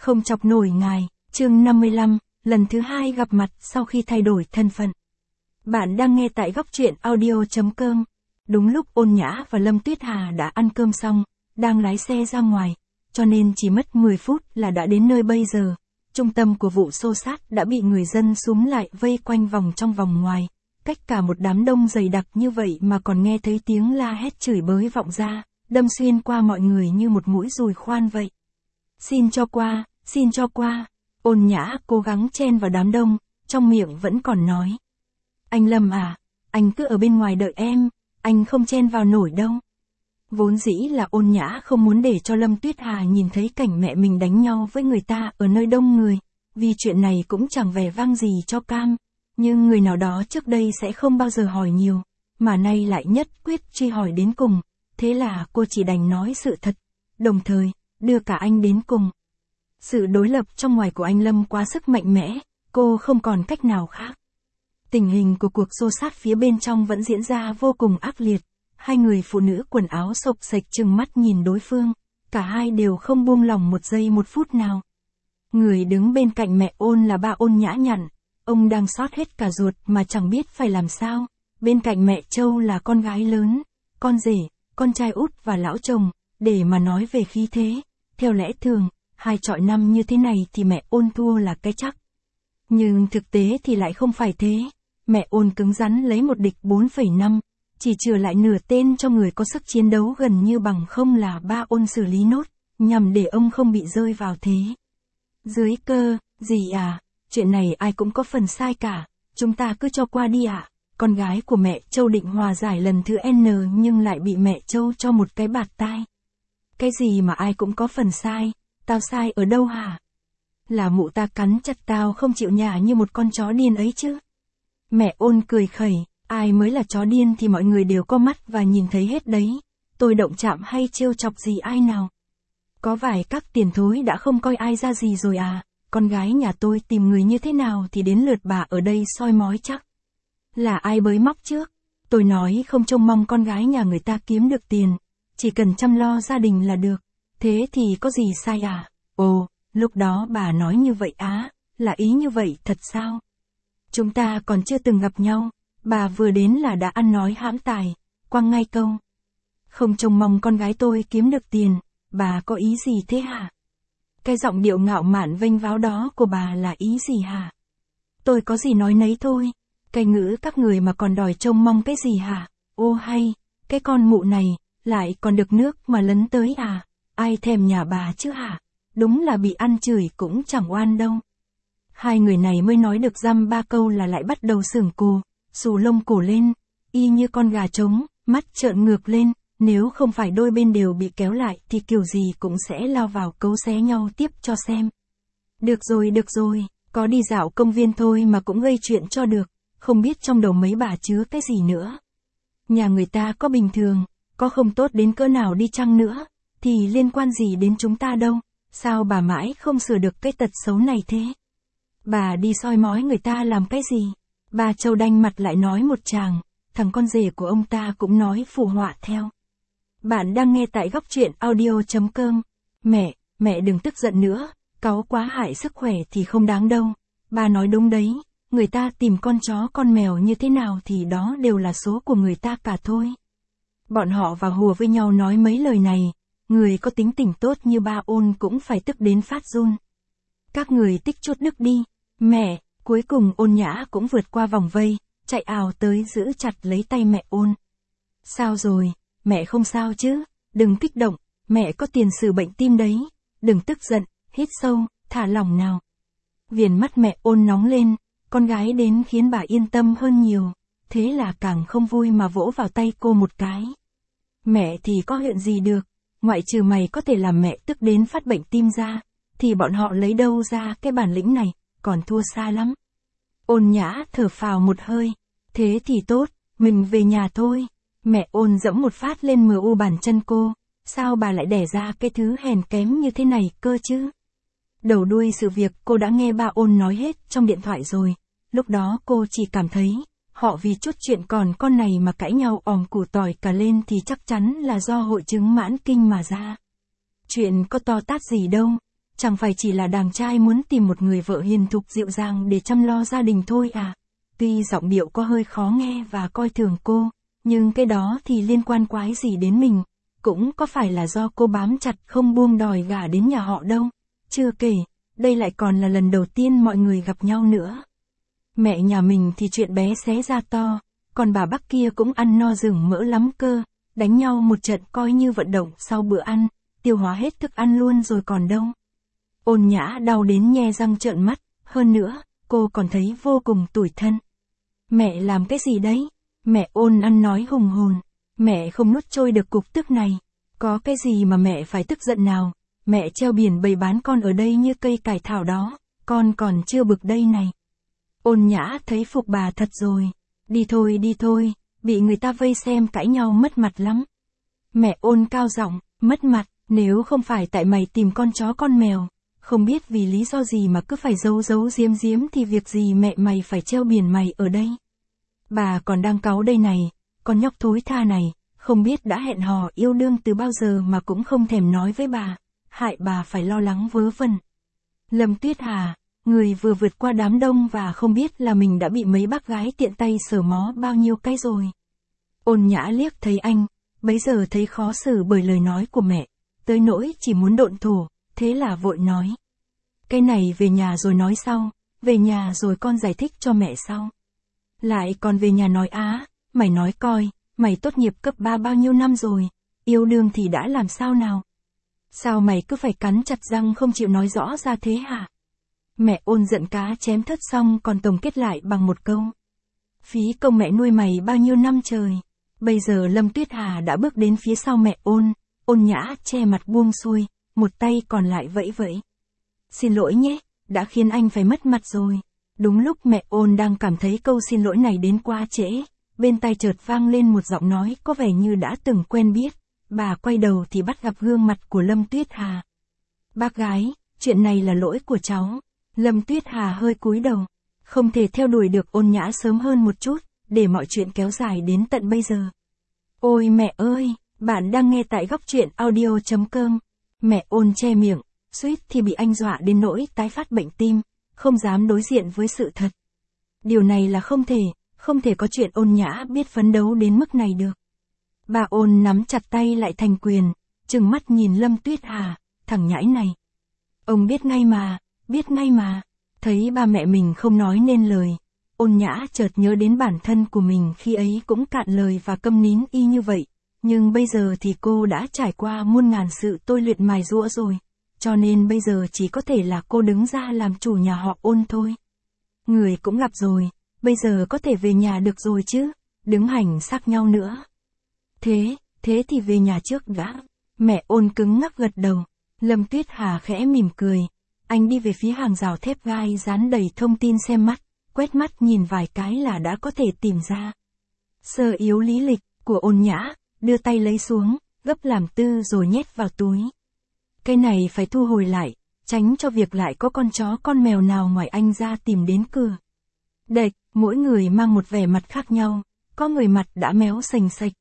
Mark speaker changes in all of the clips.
Speaker 1: Không chọc nổi ngài, chương 55, lần thứ 2 gặp mặt sau khi thay đổi thân phận. Bạn đang nghe tại góc truyện audio.com. Đúng lúc Ôn Nhã và Lâm Tuyết Hà đã ăn cơm xong, đang lái xe ra ngoài, cho nên chỉ mất 10 phút là đã đến nơi bây giờ. Trung tâm của vụ xô xát đã bị người dân xúm lại vây quanh vòng trong vòng ngoài. Cách cả một đám đông dày đặc như vậy mà còn nghe thấy tiếng la hét chửi bới vọng ra, đâm xuyên qua mọi người như một mũi dùi khoan vậy. Xin cho qua, xin cho qua. Ôn Nhã cố gắng chen vào đám đông, trong miệng vẫn còn nói. Anh Lâm à, anh cứ ở bên ngoài đợi em, anh không chen vào nổi đâu. Vốn dĩ là Ôn Nhã không muốn để cho Lâm Tuyết Hà nhìn thấy cảnh mẹ mình đánh nhau với người ta ở nơi đông người, vì chuyện này cũng chẳng vẻ vang gì cho cam. Nhưng người nào đó trước đây sẽ không bao giờ hỏi nhiều, mà nay lại nhất quyết truy hỏi đến cùng, thế là cô chỉ đành nói sự thật, đồng thời, đưa cả anh đến cùng. Sự đối lập trong ngoài của anh Lâm quá sức mạnh mẽ, cô không còn cách nào khác. Tình hình của cuộc xô xát phía bên trong vẫn diễn ra vô cùng ác liệt, hai người phụ nữ quần áo xộc xệch trừng mắt nhìn đối phương, cả hai đều không buông lỏng một giây một phút nào. Người đứng bên cạnh mẹ Ôn là ba Ôn Nhã nhặn, ông đang xót hết cả ruột mà chẳng biết phải làm sao, bên cạnh mẹ Châu là con gái lớn, con rể, con trai út và lão chồng, để mà nói về khí thế, theo lẽ thường, 2 chọi 5 như thế này thì mẹ Ôn thua là cái chắc. Nhưng thực tế thì lại không phải thế, mẹ Ôn cứng rắn lấy một địch 4,5, chỉ trừ lại nửa tên cho người có sức chiến đấu gần như bằng không là ba Ôn xử lý nốt, nhằm để ông không bị rơi vào thế. Dưới cơ, gì à, chuyện này ai cũng có phần sai cả, chúng ta cứ cho qua đi ạ. Con gái của mẹ Châu định hòa giải lần thứ N nhưng lại bị mẹ Châu cho một cái bạt tai. Cái gì mà ai cũng có phần sai, tao sai ở đâu hả? Là mụ ta cắn chặt tao không chịu nhả như một con chó điên ấy chứ. Mẹ Ôn cười khẩy, ai mới là chó điên thì mọi người đều có mắt và nhìn thấy hết đấy, tôi động chạm hay trêu chọc gì ai nào. Có vài các tiền thối đã không coi ai ra gì rồi à, con gái nhà tôi tìm người như thế nào thì đến lượt bà ở đây soi mói chắc. Là ai bới móc trước? Tôi nói không trông mong con gái nhà người ta kiếm được tiền, chỉ cần chăm lo gia đình là được, thế thì có gì sai à? Ồ, lúc đó bà nói như vậy á, là ý như vậy thật sao? Chúng ta còn chưa từng gặp nhau, bà vừa đến là đã ăn nói hãm tài, quăng ngay câu. Không trông mong con gái tôi kiếm được tiền, bà có ý gì thế hả? Cái giọng điệu ngạo mạn vênh váo đó của bà là ý gì hả? Tôi có gì nói nấy thôi, cái ngữ các người mà còn đòi trông mong cái gì hả? Ô hay, cái con mụ này, lại còn được nước mà lấn tới à? Ai thèm nhà bà chứ hả? Đúng là bị ăn chửi cũng chẳng oan đâu. Hai người này mới nói được dăm ba câu là lại bắt đầu sửng cù, xù lông cổ lên, y như con gà trống, mắt trợn ngược lên, nếu không phải đôi bên đều bị kéo lại thì kiểu gì cũng sẽ lao vào cấu xé nhau tiếp cho xem. Được rồi, có đi dạo công viên thôi mà cũng gây chuyện cho được, không biết trong đầu mấy bà chứa cái gì nữa. Nhà người ta có bình thường, có không tốt đến cỡ nào đi chăng nữa, thì liên quan gì đến chúng ta đâu, sao bà mãi không sửa được cái tật xấu này thế? Bà đi soi mói người ta làm cái gì? Bà Châu đanh mặt lại nói một tràng, thằng con rể của ông ta cũng nói phụ họa theo. Bạn đang nghe tại góc truyện audio.com. Mẹ đừng tức giận nữa, cáu quá hại sức khỏe thì không đáng đâu. Bà nói đúng đấy, người ta tìm con chó con mèo như thế nào thì đó đều là số của người ta cả thôi. Bọn họ vào hùa với nhau nói mấy lời này, người có tính tình tốt như ba Ôn cũng phải tức đến phát run. Các người tích chút đức đi, mẹ, cuối cùng Ôn Nhã cũng vượt qua vòng vây, chạy ào tới giữ chặt lấy tay mẹ Ôn. Sao rồi, mẹ không sao chứ, đừng kích động, mẹ có tiền sử bệnh tim đấy, đừng tức giận, hít sâu, thả lỏng nào. Viền mắt mẹ Ôn nóng lên, con gái đến khiến bà yên tâm hơn nhiều, thế là càng không vui mà vỗ vào tay cô một cái. Mẹ thì có huyện gì được, ngoại trừ mày có thể làm mẹ tức đến phát bệnh tim ra, thì bọn họ lấy đâu ra cái bản lĩnh này, còn thua xa lắm. Ôn Nhã thở phào một hơi, thế thì tốt, mình về nhà thôi. Mẹ Ôn dẫm một phát lên MU bàn chân cô, sao bà lại đẻ ra cái thứ hèn kém như thế này cơ chứ? Đầu đuôi sự việc cô đã nghe ba Ôn nói hết trong điện thoại rồi, lúc đó cô chỉ cảm thấy, họ vì chút chuyện còn con này mà cãi nhau òm củ tỏi cả lên thì chắc chắn là do hội chứng mãn kinh mà ra. Chuyện có to tát gì đâu, chẳng phải chỉ là đàn trai muốn tìm một người vợ hiền thục dịu dàng để chăm lo gia đình thôi à. Tuy giọng điệu có hơi khó nghe và coi thường cô, nhưng cái đó thì liên quan quái gì đến mình, cũng có phải là do cô bám chặt không buông đòi gả đến nhà họ đâu. Chưa kể, đây lại còn là lần đầu tiên mọi người gặp nhau nữa. Mẹ nhà mình thì chuyện bé xé ra to, còn bà bác kia cũng ăn no rừng mỡ lắm cơ, đánh nhau một trận coi như vận động sau bữa ăn, tiêu hóa hết thức ăn luôn rồi còn đâu. Ôn Nhã đau đến nhe răng trợn mắt, hơn nữa, cô còn thấy vô cùng tủi thân. Mẹ làm cái gì đấy? Mẹ Ôn ăn nói hùng hồn, mẹ không nuốt trôi được cục tức này. Có cái gì mà mẹ phải tức giận nào? Mẹ treo biển bày bán con ở đây như cây cải thảo đó, con còn chưa bực đây này. Ôn Nhã thấy phục bà thật rồi. Đi thôi, bị người ta vây xem cãi nhau mất mặt lắm. Mẹ Ôn cao giọng, mất mặt, nếu không phải tại mày tìm con chó con mèo, không biết vì lý do gì mà cứ phải giấu giếm thì việc gì mẹ mày phải treo biển mày ở đây. Bà còn đang cáu đây này, con nhóc thối tha này, không biết đã hẹn hò yêu đương từ bao giờ mà cũng không thèm nói với bà, hại bà phải lo lắng vớ vẩn. Lâm Tuyết Hà, người vừa vượt qua đám đông và không biết là mình đã bị mấy bác gái tiện tay sờ mó bao nhiêu cái rồi. Ôn Nhã liếc thấy anh, bấy giờ thấy khó xử bởi lời nói của mẹ, tới nỗi chỉ muốn độn thổ, thế là vội nói. Cái này về nhà rồi nói sau, về nhà rồi con giải thích cho mẹ sau. Lại còn về nhà nói á, mày nói coi, mày tốt nghiệp cấp 3 bao nhiêu năm rồi, yêu đương thì đã làm sao nào? Sao mày cứ phải cắn chặt răng không chịu nói rõ ra thế hả? Mẹ Ôn giận cá chém thớt xong còn tổng kết lại bằng một câu. Phí công mẹ nuôi mày bao nhiêu năm trời. Bây giờ Lâm Tuyết Hà đã bước đến phía sau mẹ Ôn, Ôn Nhã che mặt buông xuôi, một tay còn lại vẫy vẫy. Xin lỗi nhé, đã khiến anh phải mất mặt rồi. Đúng lúc mẹ Ôn đang cảm thấy câu xin lỗi này đến quá trễ, bên tai chợt vang lên một giọng nói có vẻ như đã từng quen biết. Bà quay đầu thì bắt gặp gương mặt của Lâm Tuyết Hà. Bác gái, chuyện này là lỗi của cháu. Lâm Tuyết Hà hơi cúi đầu. Không thể theo đuổi được Ôn Nhã sớm hơn một chút, để mọi chuyện kéo dài đến tận bây giờ. Ôi mẹ ơi, bạn đang nghe tại góc truyện audio.com. Mẹ Ôn che miệng, suýt thì bị anh dọa đến nỗi tái phát bệnh tim, không dám đối diện với sự thật. Điều này là không thể có chuyện Ôn Nhã biết phấn đấu đến mức này được. Bà Ôn nắm chặt tay lại thành quyền, trừng mắt nhìn Lâm Tuyết Hà, thằng nhãi này. Ông biết ngay mà. Thấy ba mẹ mình không nói nên lời, Ôn Nhã chợt nhớ đến bản thân của mình khi ấy cũng cạn lời và câm nín y như vậy. Nhưng bây giờ thì cô đã trải qua muôn ngàn sự tôi luyện mài giũa rồi, cho nên bây giờ chỉ có thể là cô đứng ra làm chủ nhà họ Ôn thôi. Người cũng gặp rồi, bây giờ có thể về nhà được rồi chứ, đứng hành xác nhau nữa. Thế thì về nhà trước đã. Mẹ Ôn cứng ngắc gật đầu. Lâm Tuyết Hà khẽ mỉm cười. Anh đi về phía hàng rào thép gai dán đầy thông tin xem mắt, quét mắt nhìn vài cái là đã có thể tìm ra. Sơ yếu lý lịch của Ôn Nhã, đưa tay lấy xuống, gấp làm tư rồi nhét vào túi. Cái này phải thu hồi lại, tránh cho việc lại có con chó con mèo nào ngoài anh ra tìm đến cửa. Đệch, mỗi người mang một vẻ mặt khác nhau, có người mặt đã méo sành sạch.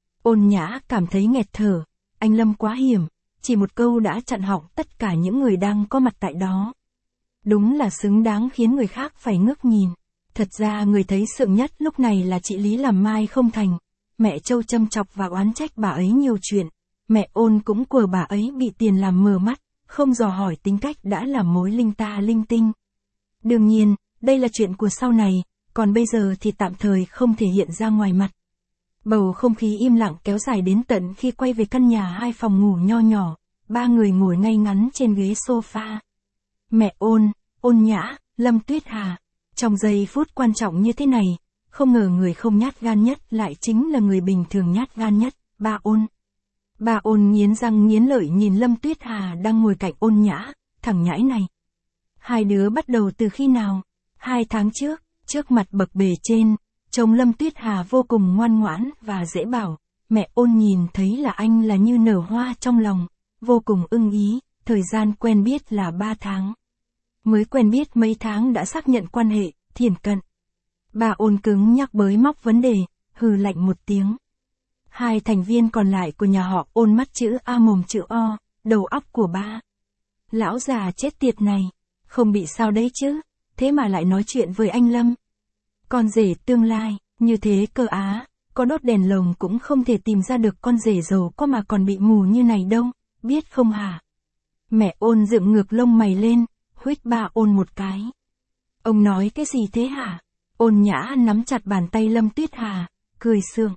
Speaker 1: Ôn Nhã cảm thấy nghẹt thở, anh Lâm quá hiểm, chỉ một câu đã chặn họng tất cả những người đang có mặt tại đó. Đúng là xứng đáng khiến người khác phải ngước nhìn. Thật ra người thấy sượng nhất lúc này là chị Lý làm mai không thành. Mẹ Châu châm chọc và oán trách bà ấy nhiều chuyện. Mẹ Ôn cũng quờ bà ấy bị tiền làm mờ mắt, không dò hỏi tính cách đã làm mối linh ta linh tinh. Đương nhiên, đây là chuyện của sau này, còn bây giờ thì tạm thời không thể hiện ra ngoài mặt. Bầu không khí im lặng kéo dài đến tận khi quay về căn nhà 2 phòng ngủ nho nhỏ, 3 người ngồi ngay ngắn trên ghế sofa. Mẹ Ôn, Ôn Nhã, Lâm Tuyết Hà. Trong giây phút quan trọng như thế này, không ngờ người không nhát gan nhất lại chính là người bình thường nhát gan nhất, ba Ôn. Ba Ôn nghiến răng nghiến lợi nhìn Lâm Tuyết Hà đang ngồi cạnh Ôn Nhã, thằng nhãi này. Hai đứa bắt đầu từ khi nào? 2 tháng trước, trước mặt bậc bề trên. Chồng Lâm Tuyết Hà vô cùng ngoan ngoãn và dễ bảo, mẹ Ôn nhìn thấy là anh là như nở hoa trong lòng, vô cùng ưng ý, thời gian quen biết là 3 tháng. Mới quen biết mấy tháng đã xác nhận quan hệ, thiển cận. Bà Ôn cứng nhắc bới móc vấn đề, hừ lạnh một tiếng. 2 thành viên còn lại của nhà họ Ôn mắt chữ A mồm chữ O, đầu óc của ba. Lão già chết tiệt này, không bị sao đấy chứ, thế mà lại nói chuyện với anh Lâm. Con rể tương lai, như thế cơ á, có đốt đèn lồng cũng không thể tìm ra được con rể giàu có mà còn bị mù như này đâu, biết không hả? Mẹ Ôn dựng ngược lông mày lên, huých ba Ôn một cái. Ông nói cái gì thế hả? Ôn Nhã nắm chặt bàn tay Lâm Tuyết Hà, cười sượng.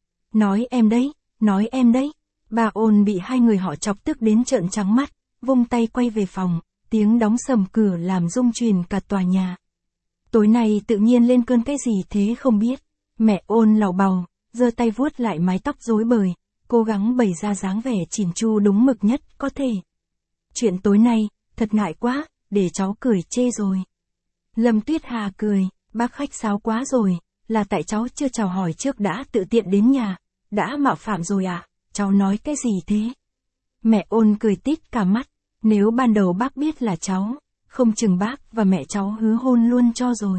Speaker 1: Nói em đấy, nói em đấy. Ba Ôn bị hai người họ chọc tức đến trợn trắng mắt, vung tay quay về phòng, tiếng đóng sầm cửa làm rung truyền cả tòa nhà. Tối nay tự nhiên lên cơn cái gì thế không biết. Mẹ Ôn lảo bào, giơ tay vuốt lại mái tóc rối bời, cố gắng bày ra dáng vẻ chỉn chu đúng mực nhất có thể. Chuyện tối nay, thật ngại quá, để cháu cười chê rồi. Lâm Tuyết Hà cười, bác khách sáo quá rồi, là tại cháu chưa chào hỏi trước đã tự tiện đến nhà, đã mạo phạm rồi à, cháu nói cái gì thế? Mẹ Ôn cười tít cả mắt, nếu ban đầu bác biết là cháu, không chừng bác và mẹ cháu hứa hôn luôn cho rồi.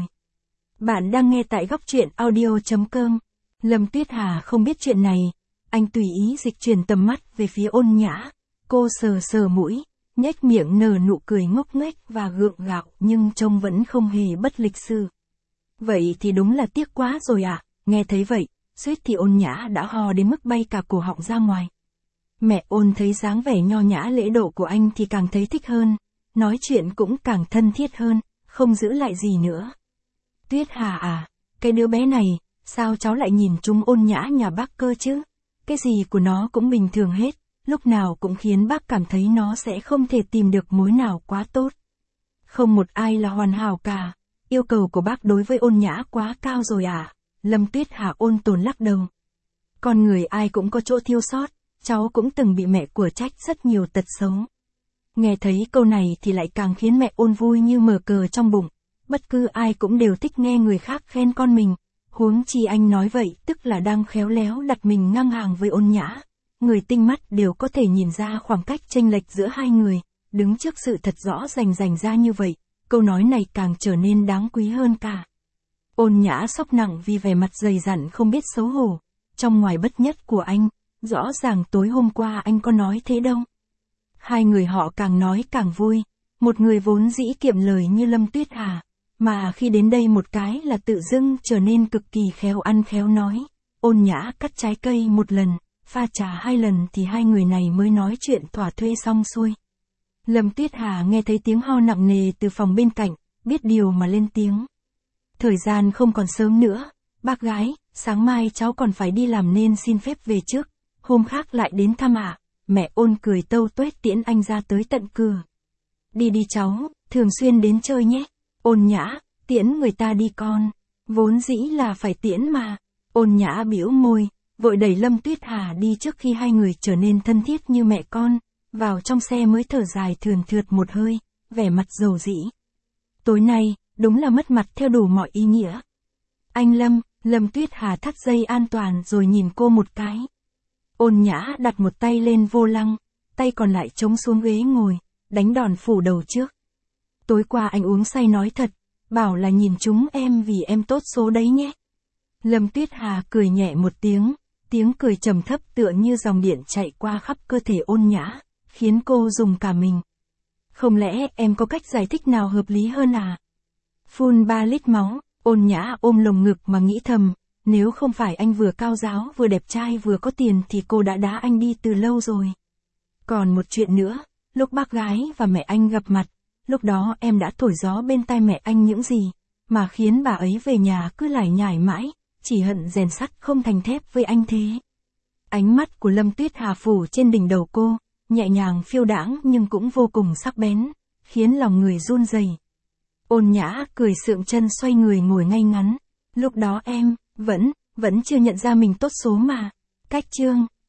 Speaker 1: Bạn đang nghe tại góc truyện audio.com. Lâm Tuyết Hà không biết chuyện này, anh tùy ý dịch chuyển tầm mắt về phía Ôn Nhã, cô sờ sờ mũi, nhếch miệng nở nụ cười ngốc nghếch và gượng gạo nhưng trông vẫn không hề bất lịch sự. Vậy thì đúng là tiếc quá rồi à, nghe thấy vậy, suýt thì Ôn Nhã đã hò đến mức bay cả cổ họng ra ngoài. Mẹ Ôn thấy dáng vẻ nho nhã lễ độ của anh thì càng thấy thích hơn, nói chuyện cũng càng thân thiết hơn, không giữ lại gì nữa. Tuyết Hà à, cái đứa bé này, sao cháu lại nhìn trúng Ôn Nhã nhà bác cơ chứ? Cái gì của nó cũng bình thường hết, lúc nào cũng khiến bác cảm thấy nó sẽ không thể tìm được mối nào quá tốt. Không một ai là hoàn hảo cả, yêu cầu của bác đối với Ôn Nhã quá cao rồi à? Lâm Tuyết Hà ôn tồn lắc đầu. Con người ai cũng có chỗ thiếu sót, cháu cũng từng bị mẹ của trách rất nhiều tật xấu. Nghe thấy câu này thì lại càng khiến mẹ Ôn vui như mở cờ trong bụng. Bất cứ ai cũng đều thích nghe người khác khen con mình, huống chi anh nói vậy tức là đang khéo léo đặt mình ngang hàng với Ôn Nhã. Người tinh mắt đều có thể nhìn ra khoảng cách chênh lệch giữa hai người, đứng trước sự thật rõ rành ra như vậy, câu nói này càng trở nên đáng quý hơn cả. Ôn Nhã sốc nặng vì vẻ mặt dày dặn không biết xấu hổ, trong ngoài bất nhất của anh, rõ ràng tối hôm qua anh có nói thế đâu. Hai người họ càng nói càng vui, một người vốn dĩ kiệm lời như Lâm Tuyết Hà, mà khi đến đây một cái là tự dưng trở nên cực kỳ khéo ăn khéo nói. Ôn Nhã cắt trái cây một lần, pha trà 2 lần thì hai người này mới nói chuyện thỏa thuê xong xuôi. Lâm Tuyết Hà nghe thấy tiếng ho nặng nề từ phòng bên cạnh, biết điều mà lên tiếng. Thời gian không còn sớm nữa, bác gái, sáng mai cháu còn phải đi làm nên xin phép về trước, hôm khác lại đến thăm ạ. Mẹ Ôn cười tâu tuét tiễn anh ra tới tận cửa. Đi đi cháu, thường xuyên đến chơi nhé. Ôn Nhã, tiễn người ta đi con, vốn dĩ là phải tiễn mà. Ôn Nhã bĩu môi, vội đẩy Lâm Tuyết Hà đi trước khi hai người trở nên thân thiết như mẹ con, vào trong xe mới thở dài thườn thượt một hơi, vẻ mặt dầu dĩ. Tối nay, đúng là mất mặt theo đủ mọi ý nghĩa. Anh Lâm, Lâm Tuyết Hà thắt dây an toàn rồi nhìn cô một cái. Ôn Nhã đặt một tay lên vô lăng, tay còn lại chống xuống ghế ngồi, đánh đòn phủ đầu trước. Tối qua anh uống say nói thật, bảo là nhìn chúng em vì em tốt số đấy nhé. Lâm Tuyết Hà cười nhẹ một tiếng cười trầm thấp tựa như dòng điện chạy qua khắp cơ thể Ôn Nhã, khiến cô rùng cả mình. Không lẽ em có cách giải thích nào hợp lý hơn à? Phun 3 lít máu, Ôn Nhã ôm lồng ngực mà nghĩ thầm, nếu không phải anh vừa cao giáo vừa đẹp trai vừa có tiền thì cô đã đá anh đi từ lâu rồi. Còn một chuyện nữa, lúc bác gái và mẹ anh gặp mặt, lúc đó em đã thổi gió bên tai mẹ anh những gì, mà khiến bà ấy về nhà cứ lải nhải mãi, chỉ hận rèn sắt không thành thép với anh thế. Ánh mắt của Lâm Tuyết Hà phủ trên đỉnh đầu cô, nhẹ nhàng phiêu đãng nhưng cũng vô cùng sắc bén, khiến lòng người run rẩy. Ôn Nhã cười sượng chân xoay người ngồi ngay ngắn. Lúc đó em, vẫn chưa nhận ra mình tốt số mà. Cách chương